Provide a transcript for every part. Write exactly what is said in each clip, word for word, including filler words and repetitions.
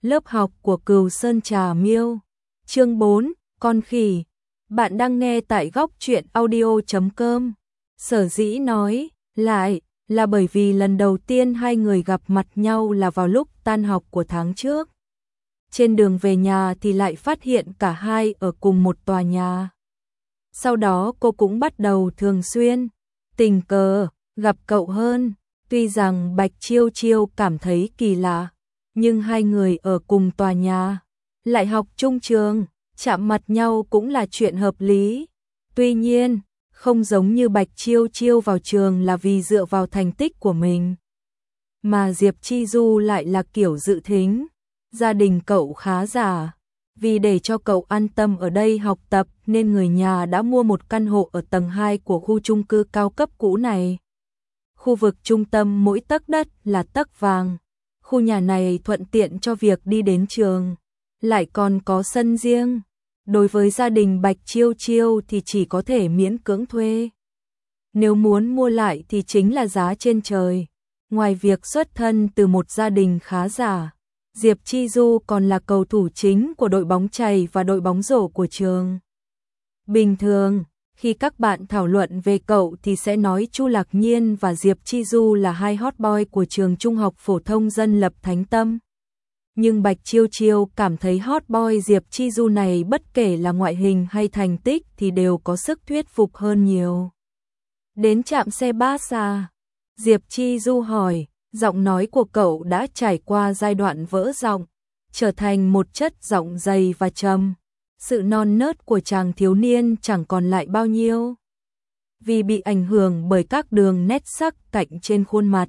Lớp học của Cừu Sơn Trà Miêu. Chương bốn, con khỉ. Bạn đang nghe tại góc truyện audio chấm com. Sở dĩ nói lại là bởi vì lần đầu tiên hai người gặp mặt nhau là vào lúc tan học của tháng trước. Trên đường về nhà thì lại phát hiện cả hai ở cùng một tòa nhà. Sau đó cô cũng bắt đầu thường xuyên tình cờ gặp cậu hơn. Tuy rằng Bạch Chiêu Chiêu cảm thấy kỳ lạ, nhưng hai người ở cùng tòa nhà, lại học chung trường, chạm mặt nhau cũng là chuyện hợp lý. Tuy nhiên, không giống như Bạch Chiêu Chiêu vào trường là vì dựa vào thành tích của mình, mà Diệp Chi Du lại là kiểu dự thính. Gia đình cậu khá giả, vì để cho cậu an tâm ở đây học tập nên người nhà đã mua một căn hộ ở tầng hai của khu chung cư cao cấp cũ này. Khu vực trung tâm mỗi tấc đất là tấc vàng. Khu nhà này thuận tiện cho việc đi đến trường, lại còn có sân riêng. Đối với gia đình Bạch Chiêu Chiêu thì chỉ có thể miễn cưỡng thuê. Nếu muốn mua lại thì chính là giá trên trời. Ngoài việc xuất thân từ một gia đình khá giả, Diệp Chi Du còn là cầu thủ chính của đội bóng chày và đội bóng rổ của trường. Bình thường, khi các bạn thảo luận về cậu thì sẽ nói Chu Lạc Nhiên và Diệp Chi Du là hai hot boy của trường trung học phổ thông dân lập Thánh Tâm. Nhưng Bạch Chiêu Chiêu cảm thấy hot boy Diệp Chi Du này bất kể là ngoại hình hay thành tích thì đều có sức thuyết phục hơn nhiều. Đến trạm xe bus à? Diệp Chi Du hỏi, giọng nói của cậu đã trải qua giai đoạn vỡ giọng, trở thành một chất giọng dày và trầm. Sự non nớt của chàng thiếu niên chẳng còn lại bao nhiêu, vì bị ảnh hưởng bởi các đường nét sắc cạnh trên khuôn mặt.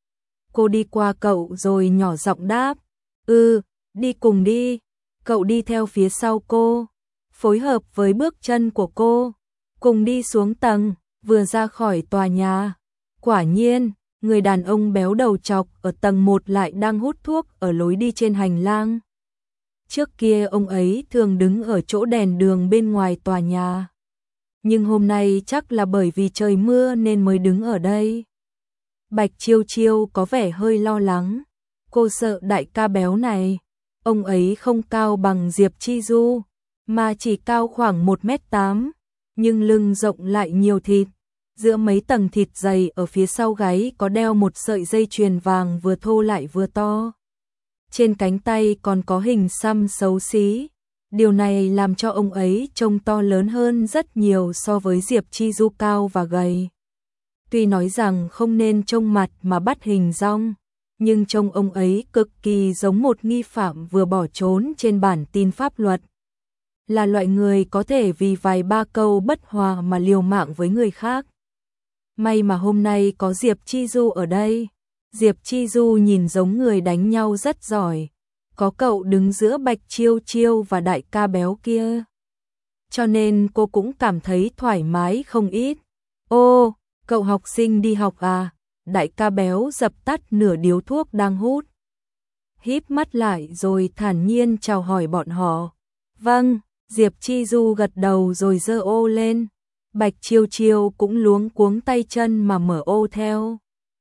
Cô đi qua cậu rồi nhỏ giọng đáp, "Ừ, đi cùng đi." Cậu đi theo phía sau cô, phối hợp với bước chân của cô, cùng đi xuống tầng. Vừa ra khỏi tòa nhà, quả nhiên, người đàn ông béo đầu trọc ở tầng một lại đang hút thuốc ở lối đi trên hành lang. Trước kia ông ấy thường đứng ở chỗ đèn đường bên ngoài tòa nhà, nhưng hôm nay chắc là bởi vì trời mưa nên mới đứng ở đây. Bạch Chiêu Chiêu có vẻ hơi lo lắng, cô sợ đại ca béo này. Ông ấy không cao bằng Diệp Chi Du, mà chỉ cao khoảng một mét tám, nhưng lưng rộng lại nhiều thịt. Giữa mấy tầng thịt dày ở phía sau gáy có đeo một sợi dây chuyền vàng vừa thô lại vừa to. Trên cánh tay còn có hình xăm xấu xí. Điều này làm cho ông ấy trông to lớn hơn rất nhiều so với Diệp Chi Du cao và gầy. Tuy nói rằng không nên trông mặt mà bắt hình dong, nhưng trông ông ấy cực kỳ giống một nghi phạm vừa bỏ trốn trên bản tin pháp luật. Là loại người có thể vì vài ba câu bất hòa mà liều mạng với người khác. May mà hôm nay có Diệp Chi Du ở đây. Diệp Chi Du nhìn giống người đánh nhau rất giỏi. Có cậu đứng giữa Bạch Chiêu Chiêu và đại ca béo kia, cho nên cô cũng cảm thấy thoải mái không ít. "Ô, cậu học sinh đi học à?" Đại ca béo dập tắt nửa điếu thuốc đang hút, híp mắt lại rồi thản nhiên chào hỏi bọn họ. "Vâng." Diệp Chi Du gật đầu rồi giơ ô lên. Bạch Chiêu Chiêu cũng luống cuống tay chân mà mở ô theo.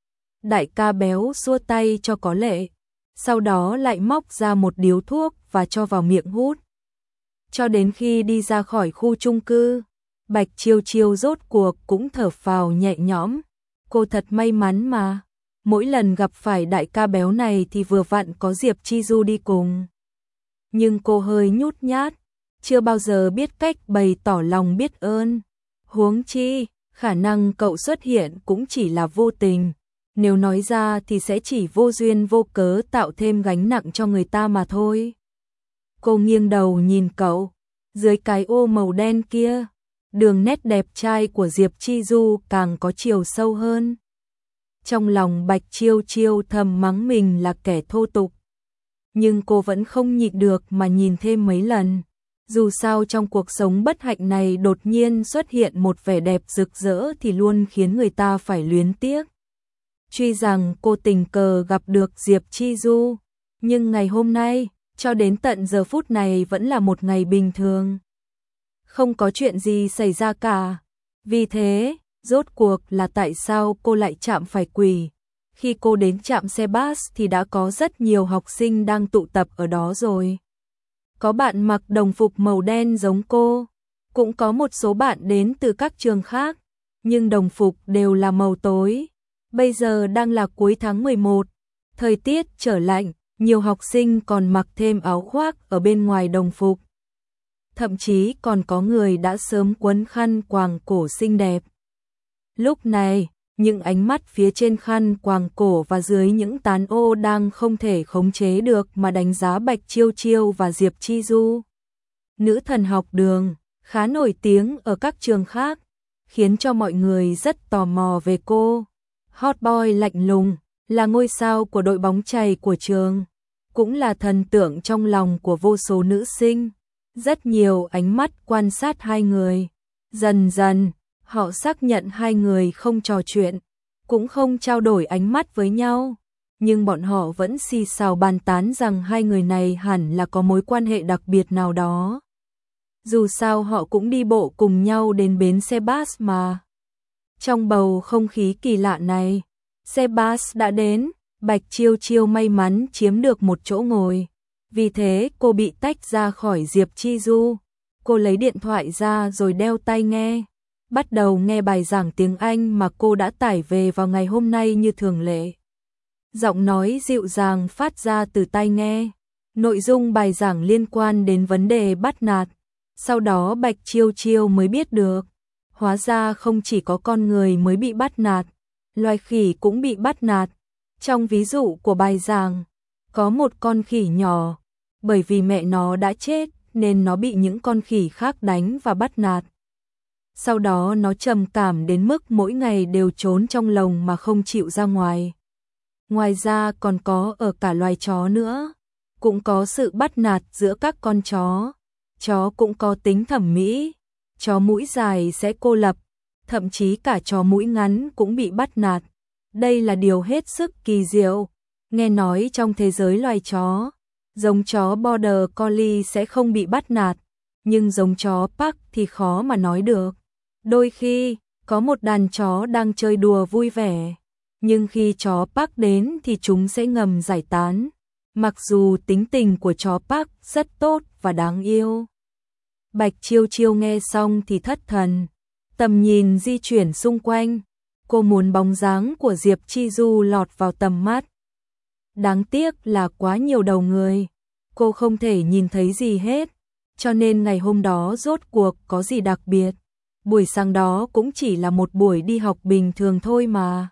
Đại ca béo xua tay cho có lệ, sau đó lại móc ra một điếu thuốc và cho vào miệng hút. Cho đến khi đi ra khỏi khu chung cư, Bạch Chiêu Chiêu rốt cuộc cũng thở phào nhẹ nhõm. Cô thật may mắn mà, mỗi lần gặp phải đại ca béo này thì vừa vặn có Diệp Chi Du đi cùng. Nhưng cô hơi nhút nhát, chưa bao giờ biết cách bày tỏ lòng biết ơn. Huống chi, khả năng cậu xuất hiện cũng chỉ là vô tình. Nếu nói ra thì sẽ chỉ vô duyên vô cớ tạo thêm gánh nặng cho người ta mà thôi. Cô nghiêng đầu nhìn cậu, dưới cái ô màu đen kia, đường nét đẹp trai của Diệp Chi Du càng có chiều sâu hơn. Trong lòng Bạch Chiêu Chiêu thầm mắng mình là kẻ thô tục, nhưng cô vẫn không nhịn được mà nhìn thêm mấy lần. Dù sao trong cuộc sống bất hạnh này đột nhiên xuất hiện một vẻ đẹp rực rỡ thì luôn khiến người ta phải luyến tiếc. Tuy rằng cô tình cờ gặp được Diệp Chi Du, nhưng ngày hôm nay, cho đến tận giờ phút này vẫn là một ngày bình thường. Không có chuyện gì xảy ra cả. Vì thế, rốt cuộc là tại sao cô lại chạm phải quỷ? Khi cô đến trạm xe bus thì đã có rất nhiều học sinh đang tụ tập ở đó rồi. Có bạn mặc đồng phục màu đen giống cô, cũng có một số bạn đến từ các trường khác, nhưng đồng phục đều là màu tối. Bây giờ đang là cuối tháng mười một, thời tiết trở lạnh, nhiều học sinh còn mặc thêm áo khoác ở bên ngoài đồng phục. Thậm chí còn có người đã sớm quấn khăn quàng cổ xinh đẹp. Lúc này, những ánh mắt phía trên khăn quàng cổ và dưới những tán ô đang không thể khống chế được mà đánh giá Bạch Chiêu Chiêu và Diệp Chi Du. Nữ thần học đường, khá nổi tiếng ở các trường khác, khiến cho mọi người rất tò mò về cô. Hot boy lạnh lùng, là ngôi sao của đội bóng chày của trường, cũng là thần tượng trong lòng của vô số nữ sinh. Rất nhiều ánh mắt quan sát hai người. Dần dần, họ xác nhận hai người không trò chuyện, cũng không trao đổi ánh mắt với nhau, nhưng bọn họ vẫn xì xào bàn tán rằng hai người này hẳn là có mối quan hệ đặc biệt nào đó. Dù sao họ cũng đi bộ cùng nhau đến bến xe bus mà. Trong bầu không khí kỳ lạ này, xe bus đã đến, Bạch Chiêu Chiêu may mắn chiếm được một chỗ ngồi. Vì thế cô bị tách ra khỏi Diệp Chi Du. Cô lấy điện thoại ra rồi đeo tai nghe, bắt đầu nghe bài giảng tiếng Anh mà cô đã tải về vào ngày hôm nay như thường lệ. Giọng nói dịu dàng phát ra từ tai nghe. Nội dung bài giảng liên quan đến vấn đề bắt nạt. Sau đó Bạch Chiêu Chiêu mới biết được, hóa ra không chỉ có con người mới bị bắt nạt, loài khỉ cũng bị bắt nạt. Trong ví dụ của bài giảng, có một con khỉ nhỏ, bởi vì mẹ nó đã chết nên nó bị những con khỉ khác đánh và bắt nạt. Sau đó nó trầm cảm đến mức mỗi ngày đều trốn trong lồng mà không chịu ra ngoài. Ngoài ra còn có ở cả loài chó nữa, cũng có sự bắt nạt giữa các con chó. Chó cũng có tính thẩm mỹ, chó mũi dài sẽ cô lập, thậm chí cả chó mũi ngắn cũng bị bắt nạt. Đây là điều hết sức kỳ diệu. Nghe nói trong thế giới loài chó, giống chó Border Collie sẽ không bị bắt nạt, nhưng giống chó Pug thì khó mà nói được. Đôi khi, có một đàn chó đang chơi đùa vui vẻ, nhưng khi chó Pug đến thì chúng sẽ ngầm giải tán. Mặc dù tính tình của chó Pug rất tốt và đáng yêu. Bạch Chiêu Chiêu nghe xong thì thất thần, tầm nhìn di chuyển xung quanh. Cô muốn bóng dáng của Diệp Chi Du lọt vào tầm mắt. Đáng tiếc là quá nhiều đầu người, cô không thể nhìn thấy gì hết, cho nên ngày hôm đó rốt cuộc có gì đặc biệt. Buổi sáng đó cũng chỉ là một buổi đi học bình thường thôi mà.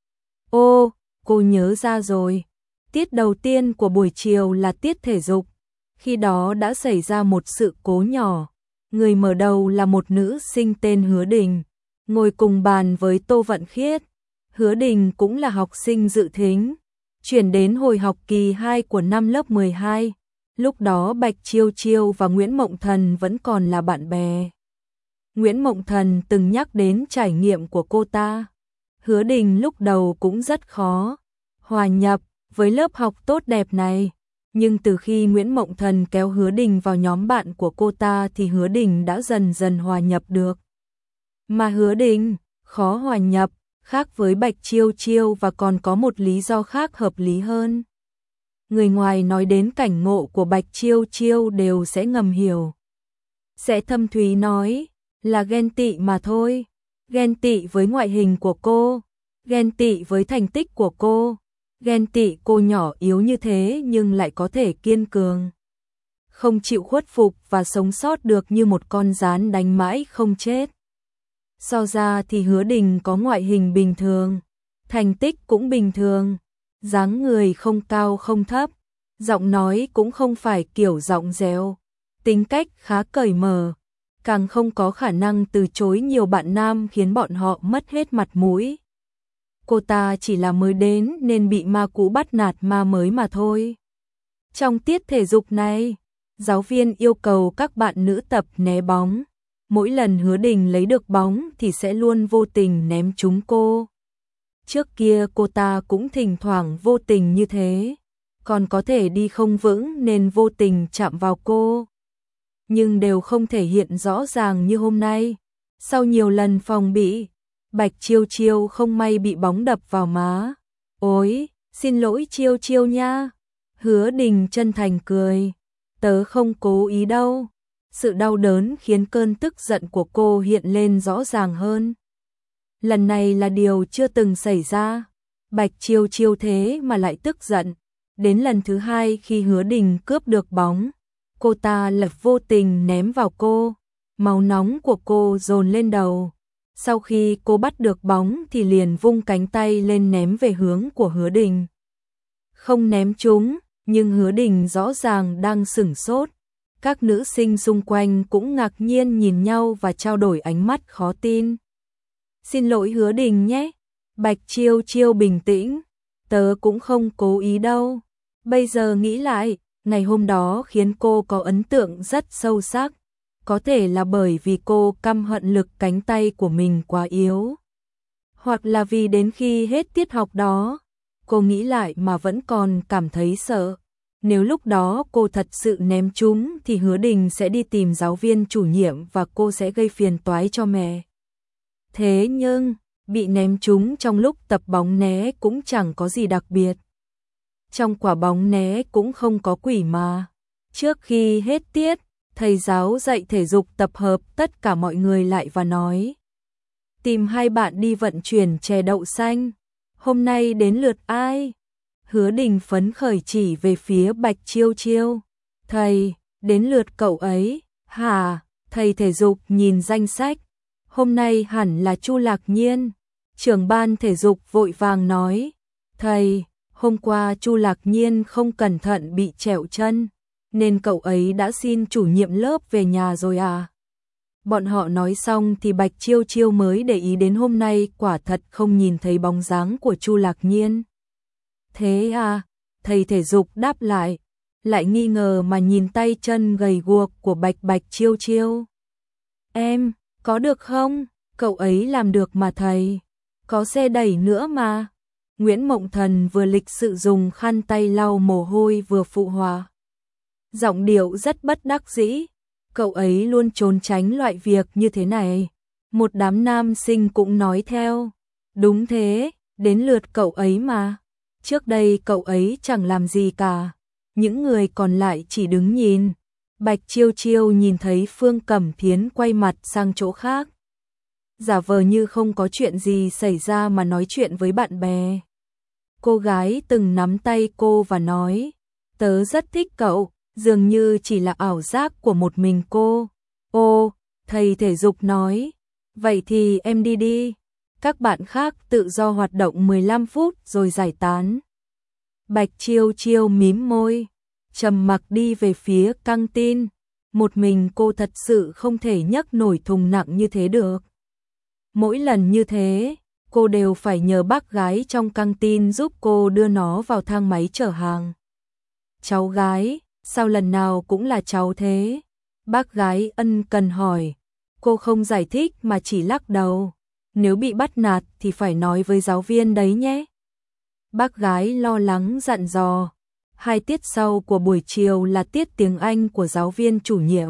Ô, cô nhớ ra rồi. Tiết đầu tiên của buổi chiều là tiết thể dục. Khi đó đã xảy ra một sự cố nhỏ. Người mở đầu là một nữ sinh tên Hứa Đình, ngồi cùng bàn với Tô Vận Khiết. Hứa Đình cũng là học sinh dự thính, chuyển đến hồi học kỳ hai của năm lớp mười hai. Lúc đó Bạch Chiêu Chiêu và Nguyễn Mộng Thần vẫn còn là bạn bè. Nguyễn Mộng Thần từng nhắc đến trải nghiệm của cô ta. Hứa Đình lúc đầu cũng rất khó hòa nhập với lớp học tốt đẹp này, nhưng từ khi Nguyễn Mộng Thần kéo Hứa Đình vào nhóm bạn của cô ta thì Hứa Đình đã dần dần hòa nhập được. Mà Hứa Đình khó hòa nhập, khác với Bạch Chiêu Chiêu và còn có một lý do khác hợp lý hơn. Người ngoài nói đến cảnh ngộ của Bạch Chiêu Chiêu đều sẽ ngầm hiểu. Sẽ thâm thúy nói là ghen tị mà thôi. Ghen tị với ngoại hình của cô, ghen tị với thành tích của cô, ghen tị cô nhỏ yếu như thế nhưng lại có thể kiên cường, không chịu khuất phục và sống sót được như một con gián đánh mãi không chết. So ra thì Hứa Đình có ngoại hình bình thường, thành tích cũng bình thường, dáng người không cao không thấp, giọng nói cũng không phải kiểu giọng réo, tính cách khá cởi mở, càng không có khả năng từ chối nhiều bạn nam khiến bọn họ mất hết mặt mũi. Cô ta chỉ là mới đến nên bị ma cũ bắt nạt ma mới mà thôi. Trong tiết thể dục này, giáo viên yêu cầu các bạn nữ tập né bóng. Mỗi lần Hứa Đình lấy được bóng thì sẽ luôn vô tình ném trúng cô. Trước kia cô ta cũng thỉnh thoảng vô tình như thế, còn có thể đi không vững nên vô tình chạm vào cô. Nhưng đều không thể hiện rõ ràng như hôm nay. Sau nhiều lần phòng bị, Bạch Chiêu Chiêu không may bị bóng đập vào má. Ôi, xin lỗi Chiêu Chiêu nha. Hứa Đình chân thành cười. Tớ không cố ý đâu. Sự đau đớn khiến cơn tức giận của cô hiện lên rõ ràng hơn. Lần này là điều chưa từng xảy ra. Bạch Chiêu Chiêu thế mà lại tức giận. Đến lần thứ hai khi Hứa Đình cướp được bóng, cô ta lại vô tình ném vào cô. Máu nóng của cô dồn lên đầu. Sau khi cô bắt được bóng thì liền vung cánh tay lên ném về hướng của Hứa Đình. Không ném trúng, nhưng Hứa Đình rõ ràng đang sửng sốt. Các nữ sinh xung quanh cũng ngạc nhiên nhìn nhau và trao đổi ánh mắt khó tin. Xin lỗi Hứa Đình nhé. Bạch Chiêu Chiêu bình tĩnh. Tớ cũng không cố ý đâu. Bây giờ nghĩ lại, ngày hôm đó khiến cô có ấn tượng rất sâu sắc. Có thể là bởi vì cô căm hận lực cánh tay của mình quá yếu. Hoặc là vì đến khi hết tiết học đó, cô nghĩ lại mà vẫn còn cảm thấy sợ. Nếu lúc đó cô thật sự ném chúng thì Hứa Đình sẽ đi tìm giáo viên chủ nhiệm và cô sẽ gây phiền toái cho mẹ. Thế nhưng, bị ném chúng trong lúc tập bóng né cũng chẳng có gì đặc biệt. Trong quả bóng né cũng không có quỷ mà. Trước khi hết tiết, thầy giáo dạy thể dục tập hợp tất cả mọi người lại và nói: tìm hai bạn đi vận chuyển chè đậu xanh. Hôm nay đến lượt ai? Hứa Đình phấn khởi chỉ về phía Bạch Chiêu Chiêu. Thầy, đến lượt cậu ấy. Hả? Thầy thể dục nhìn danh sách. Hôm nay hẳn là Chu Lạc Nhiên. Trưởng ban thể dục vội vàng nói: thầy, hôm qua Chu Lạc Nhiên không cẩn thận bị trẹo chân, nên cậu ấy đã xin chủ nhiệm lớp về nhà rồi à? Bọn họ nói xong thì Bạch Chiêu Chiêu mới để ý đến hôm nay quả thật không nhìn thấy bóng dáng của Chu Lạc Nhiên. Thế à? Thầy thể dục đáp lại, lại nghi ngờ mà nhìn tay chân gầy guộc của Bạch Bạch Chiêu Chiêu. Em, có được không? Cậu ấy làm được mà thầy. Có xe đẩy nữa mà. Nguyễn Mộng Thần vừa lịch sự dùng khăn tay lau mồ hôi vừa phụ họa. Giọng điệu rất bất đắc dĩ. Cậu ấy luôn trốn tránh loại việc như thế này. Một đám nam sinh cũng nói theo. Đúng thế, đến lượt cậu ấy mà. Trước đây cậu ấy chẳng làm gì cả. Những người còn lại chỉ đứng nhìn. Bạch Chiêu Chiêu nhìn thấy Phương Cẩm Thiến quay mặt sang chỗ khác. Giả vờ như không có chuyện gì xảy ra mà nói chuyện với bạn bè. Cô gái từng nắm tay cô và nói: tớ rất thích cậu, dường như chỉ là ảo giác của một mình cô. Ô, thầy thể dục nói: vậy thì em đi đi. Các bạn khác tự do hoạt động mười lăm phút rồi giải tán. Bạch Chiêu Chiêu mím môi, trầm mặc đi về phía căng tin. Một mình cô thật sự không thể nhấc nổi thùng nặng như thế được. Mỗi lần như thế, cô đều phải nhờ bác gái trong căng tin giúp cô đưa nó vào thang máy chở hàng. Cháu gái, sao lần nào cũng là cháu thế? Bác gái ân cần hỏi. Cô không giải thích mà chỉ lắc đầu. Nếu bị bắt nạt thì phải nói với giáo viên đấy nhé. Bác gái lo lắng dặn dò. Hai tiết sau của buổi chiều là tiết tiếng Anh của giáo viên chủ nhiệm.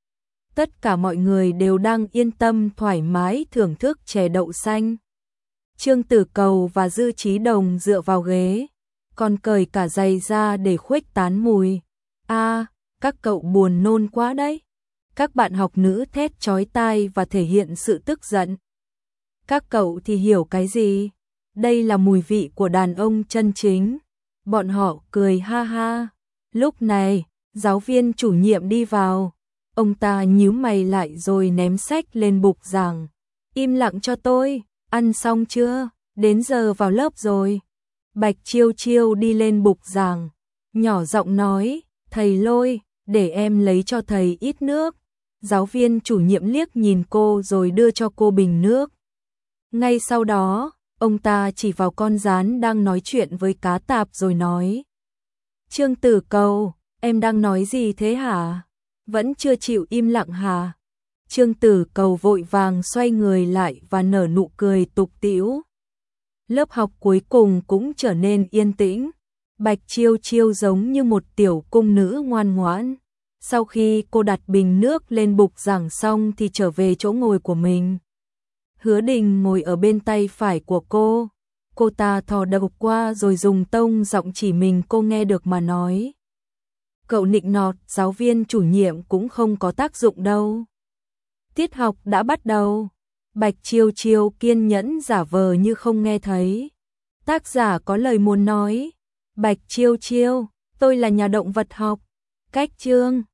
Tất cả mọi người đều đang yên tâm thoải mái thưởng thức chè đậu xanh. Trương Tử Cầu và Dư Chí Đồng dựa vào ghế, còn cởi cả giày ra để khuếch tán mùi. A, à, các cậu buồn nôn quá đấy. Các bạn học nữ thét chói tai và thể hiện sự tức giận. Các cậu thì hiểu cái gì? Đây là mùi vị của đàn ông chân chính. Bọn họ cười ha ha. Lúc này, giáo viên chủ nhiệm đi vào. Ông ta nhíu mày lại rồi ném sách lên bục giảng. Im lặng cho tôi, ăn xong chưa? Đến giờ vào lớp rồi. Bạch Chiêu Chiêu đi lên bục giảng, nhỏ giọng nói: thầy Lôi, để em lấy cho thầy ít nước. Giáo viên chủ nhiệm liếc nhìn cô rồi đưa cho cô bình nước. Ngay sau đó, ông ta chỉ vào con gián đang nói chuyện với cá tạp rồi nói: Trương Tử Cầu, em đang nói gì thế hả? Vẫn chưa chịu im lặng hả? Trương Tử Cầu vội vàng xoay người lại và nở nụ cười tục tĩu. Lớp học cuối cùng cũng trở nên yên tĩnh. Bạch Chiêu Chiêu giống như một tiểu cung nữ ngoan ngoãn. Sau khi cô đặt bình nước lên bục giảng xong thì trở về chỗ ngồi của mình. Hứa Đình ngồi ở bên tay phải của cô. Cô ta thò đầu qua rồi dùng tông giọng chỉ mình cô nghe được mà nói. Cậu nịnh nọt giáo viên chủ nhiệm cũng không có tác dụng đâu. Tiết học đã bắt đầu. Bạch Chiêu Chiêu kiên nhẫn giả vờ như không nghe thấy. Tác giả có lời muốn nói. Bạch Chiêu Chiêu, tôi là nhà động vật học. Cách chương